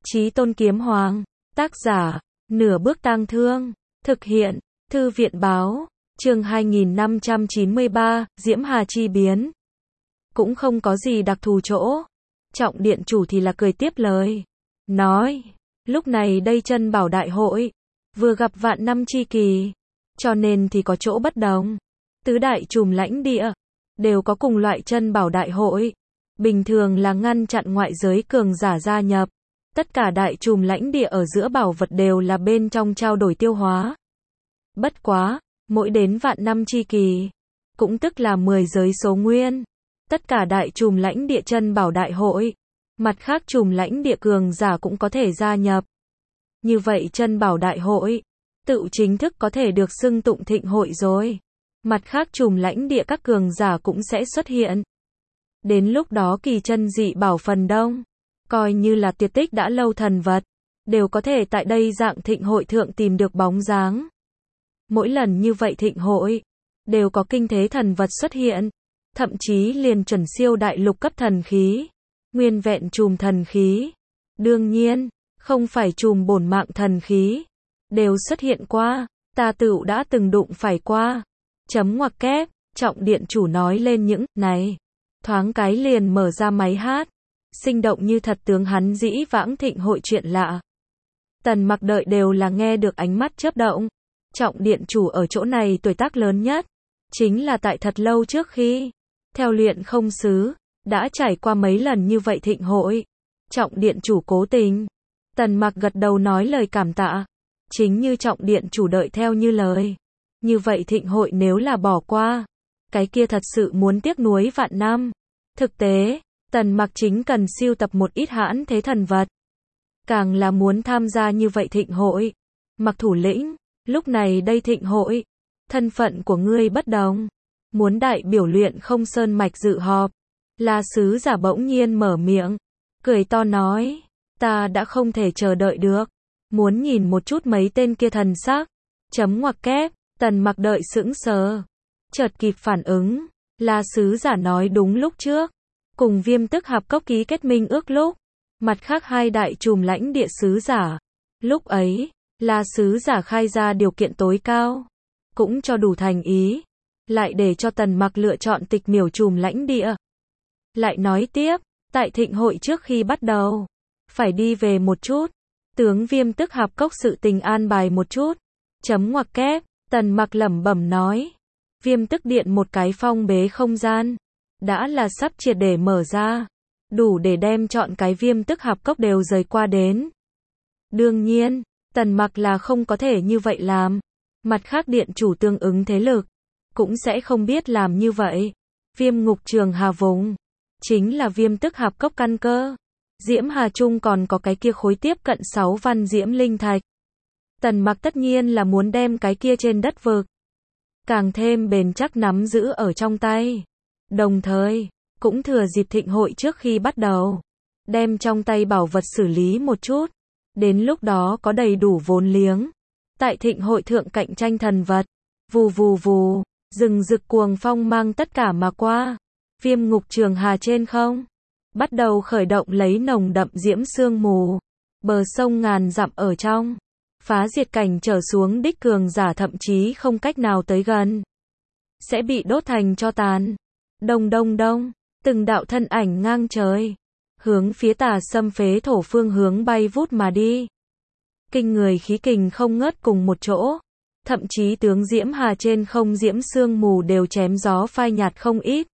Chí Tôn Kiếm Hoàng. Tác giả, Nửa Bước Tang Thương. Thực hiện, Thư viện Báo. Chương 2593, Diễm Hà chi biến. Cũng không có gì đặc thù chỗ. Trọng điện chủ thì là cười tiếp lời. Nói, lúc này đây chân bảo đại hội, vừa gặp vạn năm chi kỳ, cho nên thì có chỗ bất đồng. Tứ đại trùm lãnh địa, đều có cùng loại chân bảo đại hội. Bình thường là ngăn chặn ngoại giới cường giả gia nhập. Tất cả đại trùm lãnh địa ở giữa bảo vật đều là bên trong trao đổi tiêu hóa. Bất quá, mỗi đến vạn năm chi kỳ, cũng tức là 10 giới số nguyên. Tất cả đại trùm lãnh địa chân bảo đại hội, mặt khác trùm lãnh địa cường giả cũng có thể gia nhập. Như vậy chân bảo đại hội, tự chính thức có thể được xưng tụng thịnh hội rồi. Mặt khác trùm lãnh địa các cường giả cũng sẽ xuất hiện. Đến lúc đó kỳ chân dị bảo phần đông, coi như là tuyệt tích đã lâu thần vật, đều có thể tại đây dạng thịnh hội thượng tìm được bóng dáng. Mỗi lần như vậy thịnh hội, đều có kinh thế thần vật xuất hiện, thậm chí liền chuẩn siêu đại lục cấp thần khí, nguyên vẹn trùm thần khí. Đương nhiên, không phải trùm bổn mạng thần khí, đều xuất hiện qua, ta tựu đã từng đụng phải qua. Chấm ngoặc kép, trọng điện chủ nói lên những này, thoáng cái liền mở ra máy hát, sinh động như thật tướng hắn dĩ vãng thịnh hội chuyện lạ. Tần Mặc đợi đều là nghe được ánh mắt chớp động. Trọng điện chủ ở chỗ này tuổi tác lớn nhất, chính là tại thật lâu trước khi theo luyện không sứ, đã trải qua mấy lần như vậy thịnh hội. Trọng điện chủ cố tình. Tần Mặc gật đầu nói lời cảm tạ. Chính như trọng điện chủ đợi theo như lời. Như vậy thịnh hội nếu là bỏ qua, cái kia thật sự muốn tiếc nuối vạn năm. Thực tế, Tần Mặc chính cần siêu tập một ít hãn thế thần vật. Càng là muốn tham gia như vậy thịnh hội. Mặc thủ lĩnh, lúc này đây thịnh hội, thân phận của ngươi bất đồng. Muốn đại biểu luyện không sơn mạch dự họp. La sứ giả bỗng nhiên mở miệng, cười to nói, ta đã không thể chờ đợi được. Muốn nhìn một chút mấy tên kia thần sắc. Chấm ngoặc kép, Tần Mặc đợi sững sờ. Chợt kịp phản ứng, La sứ giả nói đúng lúc trước. Cùng Viêm Tức Hạp Cốc ký kết minh ước lúc. Mặt khác hai đại trùm lãnh địa sứ giả. Lúc ấy, La sứ giả khai ra điều kiện tối cao. Cũng cho đủ thành ý. Lại để cho Tần Mặc lựa chọn tịch miểu trùm lãnh địa. Lại nói tiếp, tại thịnh hội trước khi bắt đầu, phải đi về một chút. Tướng Viêm Tức Hạp Cốc sự tình an bài một chút. Chấm ngoặc kép, Tần Mặc lẩm bẩm nói. Viêm Tức Điện một cái phong bế không gian. Đã là sắp triệt để mở ra. Đủ để đem chọn cái Viêm Tức Hạp Cốc đều rời qua đến. Đương nhiên, Tần Mặc là không có thể như vậy làm. Mặt khác điện chủ tương ứng thế lực, cũng sẽ không biết làm như vậy. Viêm Ngục Trường Hà vùng, chính là Viêm Tức Hạp Cốc căn cơ. Diễm Hà Trung còn có cái kia khối tiếp cận 6 văn diễm linh thạch. Tần Mặc tất nhiên là muốn đem cái kia trên đất vực, càng thêm bền chắc nắm giữ ở trong tay. Đồng thời, cũng thừa dịp thịnh hội trước khi bắt đầu, đem trong tay bảo vật xử lý một chút. Đến lúc đó có đầy đủ vốn liếng. Tại thịnh hội thượng cạnh tranh thần vật. Vù vù vù, rừng rực cuồng phong mang tất cả mà qua. Viêm Ngục Trường Hà trên không bắt đầu khởi động lấy nồng đậm diễm sương mù. Bờ sông ngàn dặm ở trong phá diệt cảnh trở xuống đích cường giả thậm chí không cách nào tới gần, sẽ bị đốt thành tro tàn. Đông đông đông, từng đạo thân ảnh ngang trời, hướng phía Tà Sâm Phế Thổ phương hướng bay vút mà đi. Kinh người khí kình không ngớt cùng một chỗ, thậm chí tướng Diễm Hà trên không diễm sương mù đều chém gió phai nhạt không ít.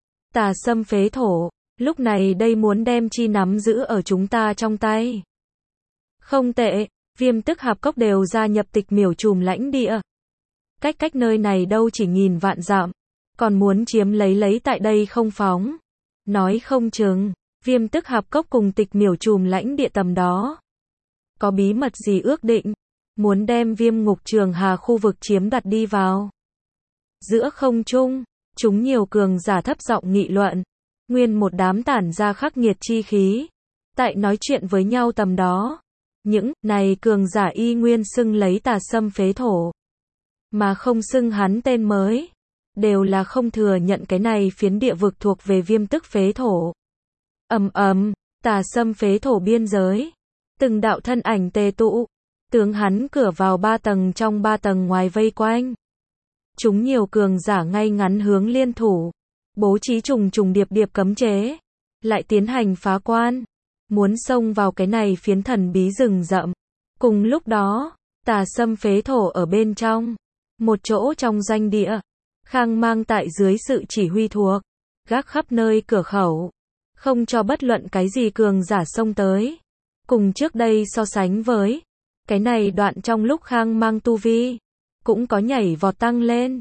Tà Sâm Phế Thổ, lúc này đây muốn đem chi nắm giữ ở chúng ta trong tay. Không tệ, Viêm Tức Hạp Cốc đều gia nhập tịch miểu trùm lãnh địa. Cách nơi này đâu chỉ nghìn vạn dặm, còn muốn chiếm lấy tại đây không phóng. Nói không chừng, Viêm Tức Hạp Cốc cùng tịch miểu trùm lãnh địa tầm đó. Có bí mật gì ước định, muốn đem Viêm Ngục Trường Hà khu vực chiếm đoạt đi vào. Giữa không trung, chúng nhiều cường giả thấp giọng nghị luận. Nguyên một đám tản ra khắc nghiệt chi khí. Tại nói chuyện với nhau tầm đó. Những này cường giả y nguyên xưng lấy Tà Sâm Phế Thổ, mà không xưng hắn tên mới. Đều là không thừa nhận cái này phiến địa vực thuộc về Viêm Tức Phế Thổ. Tà Sâm Phế Thổ biên giới. Từng đạo thân ảnh tề tụ, tướng hắn cửa vào 3 tầng trong 3 tầng ngoài vây quanh. Chúng nhiều cường giả ngay ngắn hướng liên thủ, bố trí trùng trùng điệp điệp cấm chế, lại tiến hành phá quan, muốn xông vào cái này phiến thần bí rừng rậm. Cùng lúc đó, Tà Sâm phế thổ ở bên trong, một chỗ trong doanh địa, Khang Mang tại dưới sự chỉ huy thuộc, gác khắp nơi cửa khẩu, không cho bất luận cái gì cường giả xông tới. Cùng trước đây so sánh với, cái này đoạn trong lúc Khang Mang tu vi, cũng có nhảy vọt tăng lên,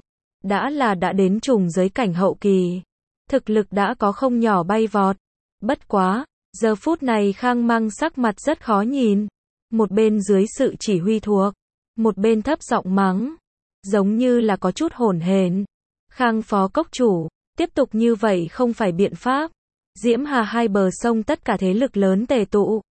đã đến trùng giới cảnh hậu kỳ, thực lực đã có không nhỏ bay vọt. Bất quá, giờ phút này Khang Mang sắc mặt rất khó nhìn, một bên dưới sự chỉ huy thuộc, một bên thấp giọng mắng, giống như là có chút hỗn hển. Khang phó cốc chủ, tiếp tục như vậy không phải biện pháp. Diễm Hà hai bờ sông tất cả thế lực lớn tề tụ,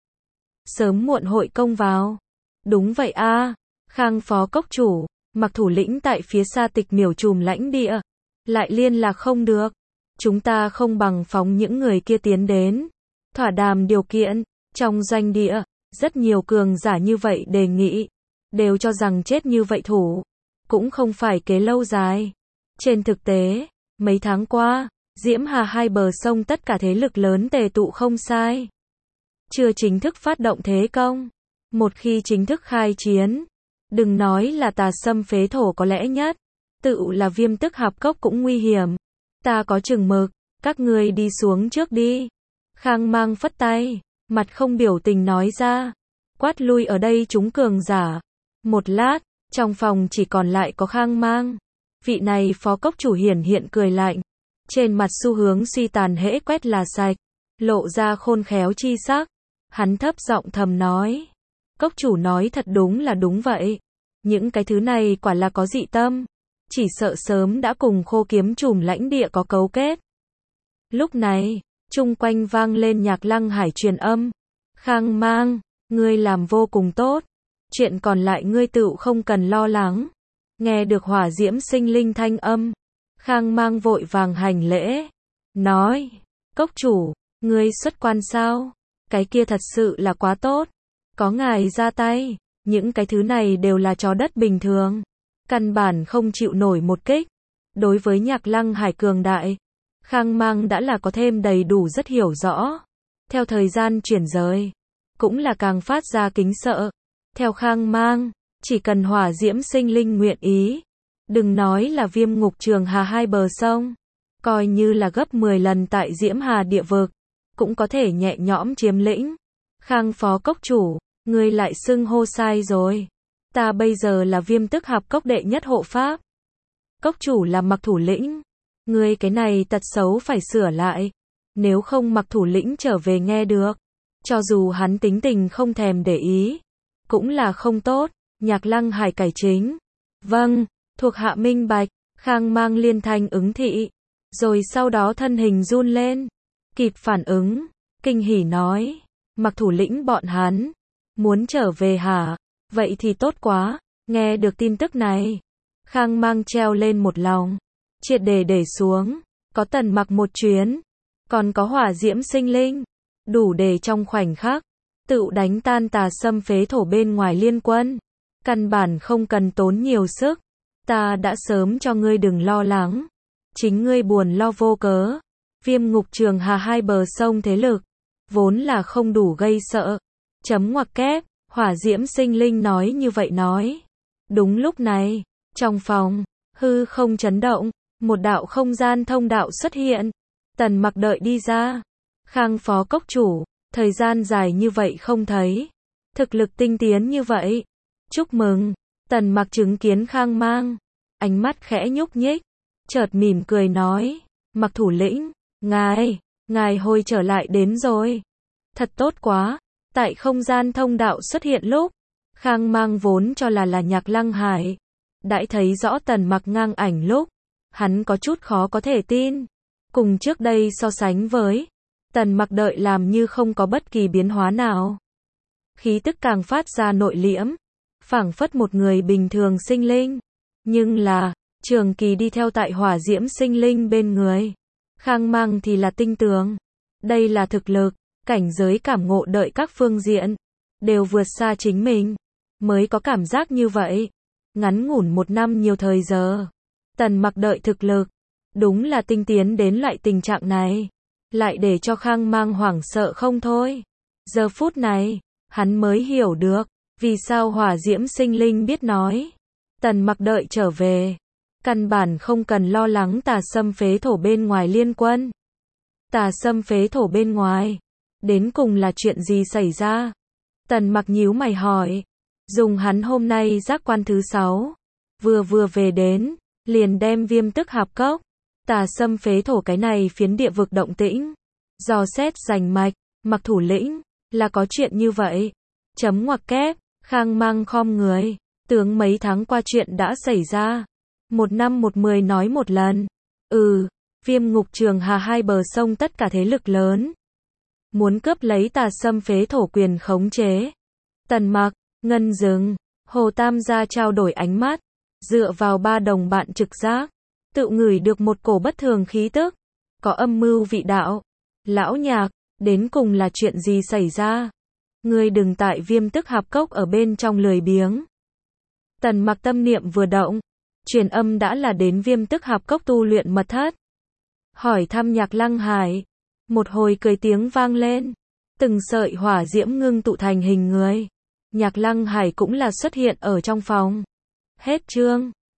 sớm muộn hội công vào. Đúng vậy a, Khang phó cốc chủ, Mặc thủ lĩnh tại phía xa Tịch Miểu trùm lãnh địa, lại liên lạc không được. Chúng ta không bằng phóng những người kia tiến đến, thỏa đàm điều kiện. Trong doanh địa, rất nhiều cường giả như vậy đề nghị, đều cho rằng chết như vậy thủ, cũng không phải kế lâu dài. Trên thực tế, mấy tháng qua, Diễm Hà hai bờ sông tất cả thế lực lớn tề tụ không sai. Chưa chính thức phát động thế công. Một khi chính thức khai chiến, đừng nói là Tà Sâm phế thổ có lẽ nhất, tự là Viêm Tức Hạp Cốc cũng nguy hiểm. Ta có chừng mực, các ngươi đi xuống trước đi. Khang Mang phất tay, mặt không biểu tình nói ra, quát lui ở đây chúng cường giả. Một lát, trong phòng chỉ còn lại có Khang Mang. Vị này phó cốc chủ hiển hiện cười lạnh, trên mặt xu hướng suy tàn hễ quét là sạch, lộ ra khôn khéo chi sắc. Hắn thấp giọng thầm nói, cốc chủ nói thật đúng là đúng vậy. Những cái thứ này quả là có dị tâm, chỉ sợ sớm đã cùng Khô Kiếm trùm lãnh địa có cấu kết. Lúc này, chung quanh vang lên Nhạc Lăng Hải truyền âm. Khang Mang, ngươi làm vô cùng tốt, chuyện còn lại ngươi tự không cần lo lắng. Nghe được Hỏa Diễm sinh linh thanh âm, Khang Mang vội vàng hành lễ, nói, cốc chủ, ngươi xuất quan sao? Cái kia thật sự là quá tốt, có ngài ra tay, những cái thứ này đều là chó đất bình thường, căn bản không chịu nổi một kích. Đối với Nhạc Lăng Hải cường đại, Khang Mang đã là có thêm đầy đủ rất hiểu rõ. Theo thời gian chuyển rời, cũng là càng phát ra kính sợ. Theo Khang Mang, chỉ cần Hỏa Diễm sinh linh nguyện ý, đừng nói là Viêm Ngục Trường Hà hai bờ sông, coi như là gấp 10 lần tại Diễm Hà địa vực, cũng có thể nhẹ nhõm chiếm lĩnh. Khang phó cốc chủ, ngươi lại xưng hô sai rồi. Ta bây giờ là Viêm Tức Hạp Cốc đệ nhất hộ pháp. Cốc chủ là Mặc thủ lĩnh. Ngươi cái này tật xấu phải sửa lại. Nếu không Mặc thủ lĩnh trở về nghe được, cho dù hắn tính tình không thèm để ý, cũng là không tốt. Nhạc Lăng Hải cải chính. Vâng, thuộc hạ minh bạch. Khang Mang liên thanh ứng thị, rồi sau đó thân hình run lên, kịp phản ứng, kinh hỉ nói, Mặc thủ lĩnh bọn hắn muốn trở về hả? Vậy thì tốt quá. Nghe được tin tức này, Khang Mang treo lên một lòng, triệt để xuống, có Tần Mặc một chuyến, còn có Hỏa Diễm sinh linh, đủ để trong khoảnh khắc tự đánh tan Tà Sâm phế thổ bên ngoài liên quân, căn bản không cần tốn nhiều sức. Ta đã sớm cho ngươi đừng lo lắng, chính ngươi buồn lo vô cớ. Viêm Ngục Trường Hà hai bờ sông thế lực vốn là không đủ gây sợ. Chấm ngoặc kép, Hỏa Diễm sinh linh nói như vậy nói. Đúng lúc này, trong phòng, hư không chấn động, một đạo không gian thông đạo xuất hiện. Tần Mặc đợi đi ra. Khang phó cốc chủ, thời gian dài như vậy không thấy, thực lực tinh tiến như vậy. Chúc mừng. Tần Mặc chứng kiến Khang Mang, ánh mắt khẽ nhúc nhích, chợt mỉm cười nói, Mặc thủ lĩnh, ngài hồi trở lại đến rồi. Thật tốt quá. Tại không gian thông đạo xuất hiện lúc, Khang Mang vốn cho là Nhạc Lăng Hải. Đãi thấy rõ Tần Mặc ngang ảnh lúc, hắn có chút khó có thể tin. Cùng trước đây so sánh với, Tần Mặc đợi làm như không có bất kỳ biến hóa nào. Khí tức càng phát ra nội liễm, phảng phất một người bình thường sinh linh. Nhưng là, trường kỳ đi theo tại Hỏa Diễm sinh linh bên người. Khang Mang thì là tinh tường. Đây là thực lực, cảnh giới cảm ngộ đợi các phương diện. đều vượt xa chính mình, mới có cảm giác như vậy. Ngắn ngủn 1 năm nhiều thời giờ, Tần Mặc đợi thực lực, đúng là tinh tiến đến loại tình trạng này, lại để cho Khang Mang hoảng sợ không thôi. Giờ phút này, hắn mới hiểu được, vì sao hỏa diễm sinh linh biết nói. Tần Mặc đợi trở về, căn bản không cần lo lắng Tà Sâm phế thổ bên ngoài liên quân. Tà Sâm phế thổ bên ngoài, đến cùng là chuyện gì xảy ra? Tần Mặc nhíu mày hỏi. Dùng hắn hôm nay giác quan thứ 6, vừa về đến, liền đem Viêm Tức Hạp Cốc, Tà Sâm phế thổ cái này phiến địa vực động tĩnh, dò xét rành mạch. Mặc thủ lĩnh, là có chuyện như vậy. Chấm ngoặc kép, Khang Mang khom người, tướng mấy tháng qua chuyện đã xảy ra. 1 năm 10 nói một lần. Viêm Ngục Trường Hà hai bờ sông tất cả thế lực lớn muốn cướp lấy Tà Sâm phế thổ quyền khống chế. Tần Mặc, Ngân Dừng, Hồ Tam gia trao đổi ánh mắt, dựa vào 3 đồng bạn trực giác, tự ngửi được một cổ bất thường khí tức, có âm mưu vị đạo. Lão Nhạc, đến cùng là chuyện gì xảy ra? Ngươi đừng tại Viêm Tức Hạp Cốc ở bên trong lười biếng. Tần Mặc tâm niệm vừa động, truyền âm đã là đến Viêm Tức Hạp Cốc tu luyện mật thất. Hỏi thăm Nhạc Lăng Hải, một hồi cười tiếng vang lên, từng sợi hỏa diễm ngưng tụ thành hình người. Nhạc Lăng Hải cũng là xuất hiện ở trong phòng. Hết chương.